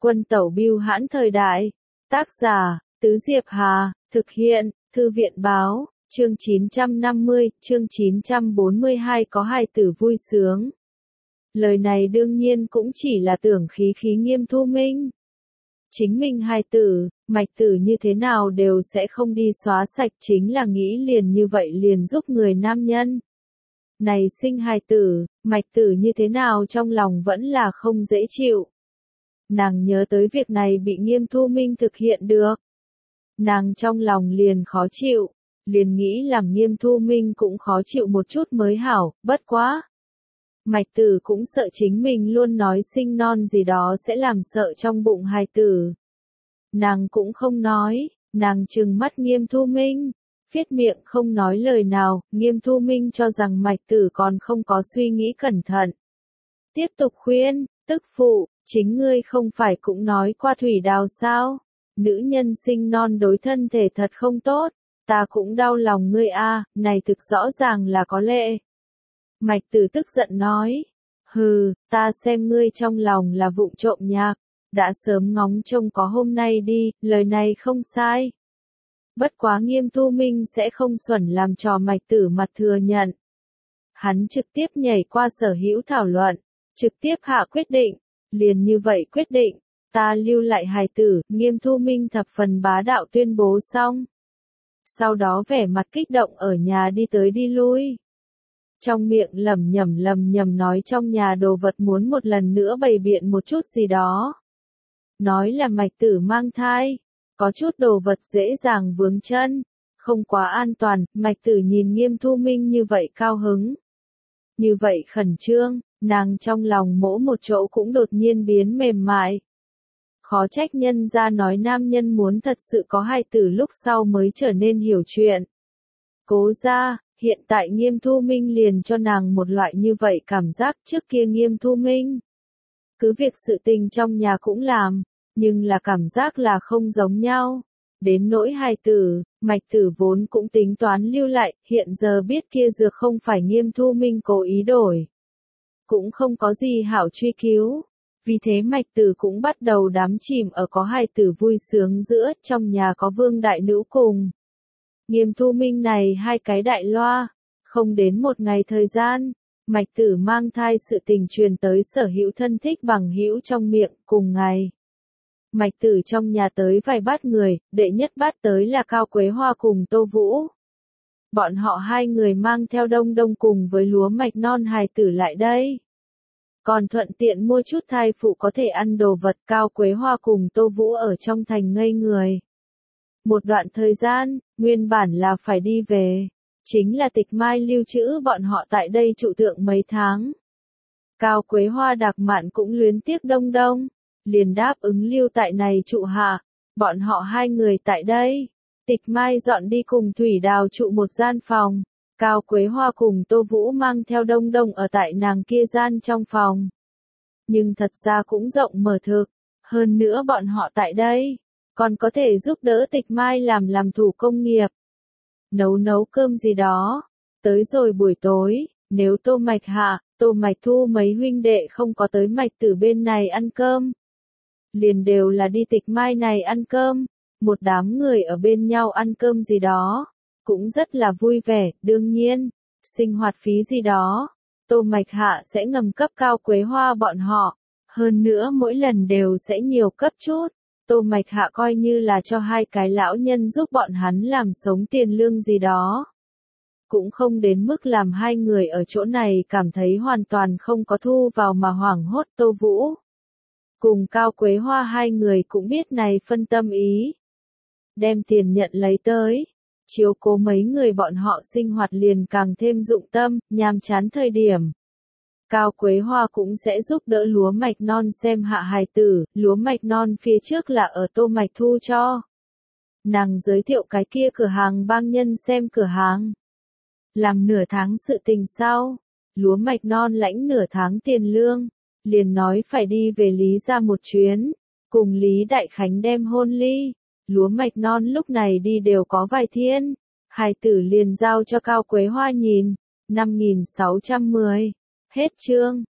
Quân tẩu bưu hãn thời đại. Tác giả, Tứ Diệp Hà, thực hiện, Thư viện báo, chương 950, chương 942 có hài tử vui sướng. Lời này đương nhiên cũng chỉ là tưởng khí Nghiêm Thu Minh. Chính mình hài tử, mạch tử như thế nào đều sẽ không đi xóa sạch, chính là nghĩ liền như vậy liền giúp người nam nhân. Này sinh hài tử, mạch tử như thế nào trong lòng vẫn là không dễ chịu. Nàng nhớ tới việc này bị Nghiêm Thu Minh thực hiện được. Nàng trong lòng liền khó chịu, liền nghĩ làm Nghiêm Thu Minh cũng khó chịu một chút mới hảo, bất quá. Mạch tử cũng sợ chính mình luôn nói sinh non gì đó sẽ làm sợ trong bụng hài tử. Nàng cũng không nói, nàng trừng mắt Nghiêm Thu Minh, phiết miệng không nói lời nào, Nghiêm Thu Minh cho rằng mạch tử còn không có suy nghĩ cẩn thận. Tiếp tục khuyên, tức phụ, chính ngươi không phải cũng nói qua thủy đào sao, nữ nhân sinh non đối thân thể thật không tốt, ta cũng đau lòng ngươi a, này thực rõ ràng là có lệ. Mạch tử tức giận nói, hừ, ta xem ngươi trong lòng là vụng trộm nhạc, đã sớm ngóng trông có hôm nay đi, lời này không sai. Bất quá Nghiêm Thu Minh sẽ không xuẩn làm trò mạch tử mặt thừa nhận. Hắn trực tiếp nhảy qua sở hữu thảo luận, trực tiếp hạ quyết định, liền như vậy quyết định, ta lưu lại hài tử, Nghiêm Thu Minh thập phần bá đạo tuyên bố xong. Sau đó vẻ mặt kích động ở nhà đi tới đi lui. Trong miệng lẩm nhẩm nói trong nhà đồ vật muốn một lần nữa bày biện một chút gì đó. Nói là mạch tử mang thai, có chút đồ vật dễ dàng vướng chân, không quá an toàn, mạch tử nhìn Nghiêm Thu Minh như vậy cao hứng. Như vậy khẩn trương, nàng trong lòng mỗi một chỗ cũng đột nhiên biến mềm mại. Khó trách nhân ra nói nam nhân muốn thật sự có hài tử lúc sau mới trở nên hiểu chuyện. Cố ra, hiện tại Nghiêm Thu Minh liền cho nàng một loại như vậy cảm giác, trước kia Nghiêm Thu Minh. Cứ việc sự tình trong nhà cũng làm, nhưng là cảm giác là không giống nhau. Đến nỗi hài tử, mạch tử vốn cũng tính toán lưu lại, hiện giờ biết kia dược không phải Nghiêm Thu Minh cố ý đổi. Cũng không có gì hảo truy cứu. Vì thế mạch tử cũng bắt đầu đắm chìm ở có hài tử vui sướng giữa, trong nhà có vương đại nữ cùng. Nghiêm Thu Minh này hai cái đại loa, không đến một ngày thời gian, mạch tử mang thai sự tình truyền tới sở hữu thân thích bằng hữu trong miệng, cùng ngày. Mạch tử trong nhà tới vài bát người, đệ nhất bát tới là Cao Quế Hoa cùng Tô Vũ. Bọn họ hai người mang theo đông đông cùng với lúa mạch non hài tử lại đây. Còn thuận tiện mua chút thai phụ có thể ăn đồ vật. Cao Quế Hoa cùng Tô Vũ ở trong thành ngây người. Một đoạn thời gian, nguyên bản là phải đi về. Chính là Tịch Mai lưu trữ bọn họ tại đây trụ tượng mấy tháng. Cao Quế Hoa Đạc Mạn cũng luyến tiếc đông đông. Liền đáp ứng lưu tại này trụ hạ. Bọn họ hai người tại đây. Tịch Mai dọn đi cùng Thủy Đào trụ một gian phòng. Cao Quế Hoa cùng Tô Vũ mang theo đông đông ở tại nàng kia gian trong phòng. Nhưng thật ra cũng rộng mở thực. Hơn nữa bọn họ tại đây. Còn có thể giúp đỡ Tịch Mai làm thủ công nghiệp. Nấu cơm gì đó. Tới rồi buổi tối, nếu Tô Mạch Hạ, Tô Mạch Thu mấy huynh đệ không có tới mạch tử bên này ăn cơm. Liền đều là đi Tịch Mai này ăn cơm. Một đám người ở bên nhau ăn cơm gì đó. Cũng rất là vui vẻ, đương nhiên. Sinh hoạt phí gì đó. Tô Mạch Hạ sẽ ngầm cấp Cao Quế Hoa bọn họ. Hơn nữa mỗi lần đều sẽ nhiều cấp chút. Tô Mạch Hạ coi như là cho hai cái lão nhân giúp bọn hắn làm sống tiền lương gì đó. Cũng không đến mức làm hai người ở chỗ này cảm thấy hoàn toàn không có thu vào mà hoảng hốt. Tô Vũ cùng Cao Quế Hoa hai người cũng biết này phân tâm ý. Đem tiền nhận lấy tới. Chiếu cố mấy người bọn họ sinh hoạt liền càng thêm dụng tâm, nhàm chán thời điểm. Cao Quế Hoa cũng sẽ giúp đỡ lúa mạch non xem hạ hài tử, lúa mạch non phía trước là ở Tô Mạch Thu cho. Nàng giới thiệu cái kia cửa hàng bang nhân xem cửa hàng. Làm nửa tháng sự tình sau, lúa mạch non lãnh nửa tháng tiền lương, liền nói phải đi về Lý ra một chuyến, cùng Lý Đại Khánh đem hôn ly. Lúa mạch non lúc này đi đều có vài thiên, hài tử liền giao cho Cao Quế Hoa nhìn, 5.610, hết chương.